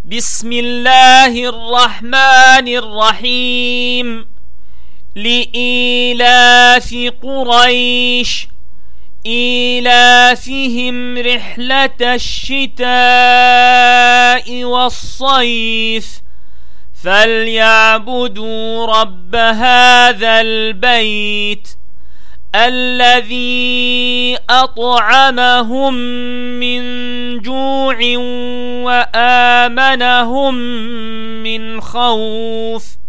بسم الله الرحمن الرحيم. لإيلاف قريش إيلافهم رحلة الشتاء والصيف فليعبدوا رب هذا البيت الذي أطعمهم من جوع وآمنهم من خوف.